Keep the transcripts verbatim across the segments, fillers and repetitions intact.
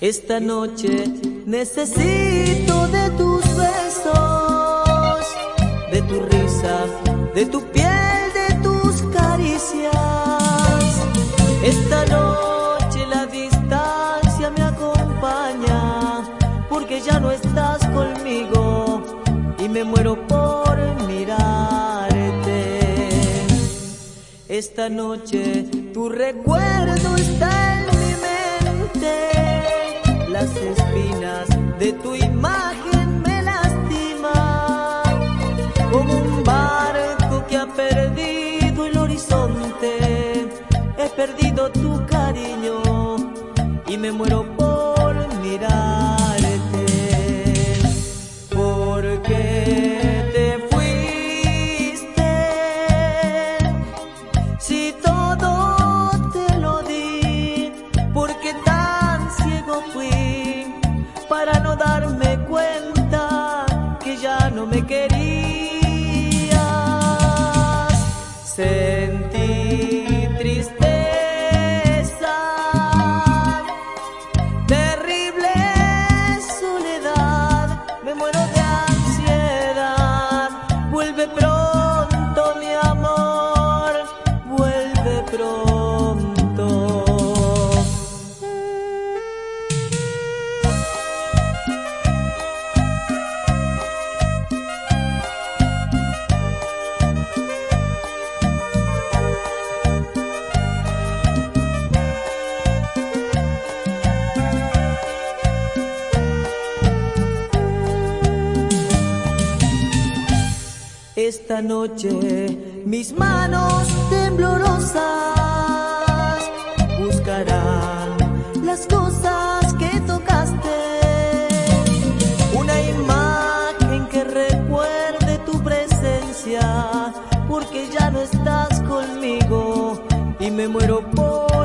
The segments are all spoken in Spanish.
Esta noche necesito de tus besos, de tu risa, de tu piel, de tus caricias. Esta noche la distancia me acompaña, porque ya no estás conmigo y me muero por mirarte. Esta noche tu recuerdo está en mi mente. Las espinas de tu imagen me lastiman, como un barco que ha perdido el horizonte. He perdido tu cariño y me muero por mirarte. ¿Por qué te fuiste? Si todo te lo di, ¿por qué tan ciego fui para no darme cuenta que ya no me querías? Sentí tristeza, terrible soledad, me muero de ansiedad. Vuelve pronto, mi amor, vuelve pronto. Esta noche mis manos temblorosas buscarán las cosas que tocaste, una imagen que recuerde tu presencia, porque ya no estás conmigo y me muero por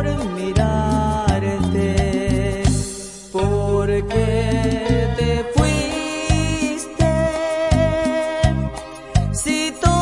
mirarte. ¿Por qué te fuiste? Si todo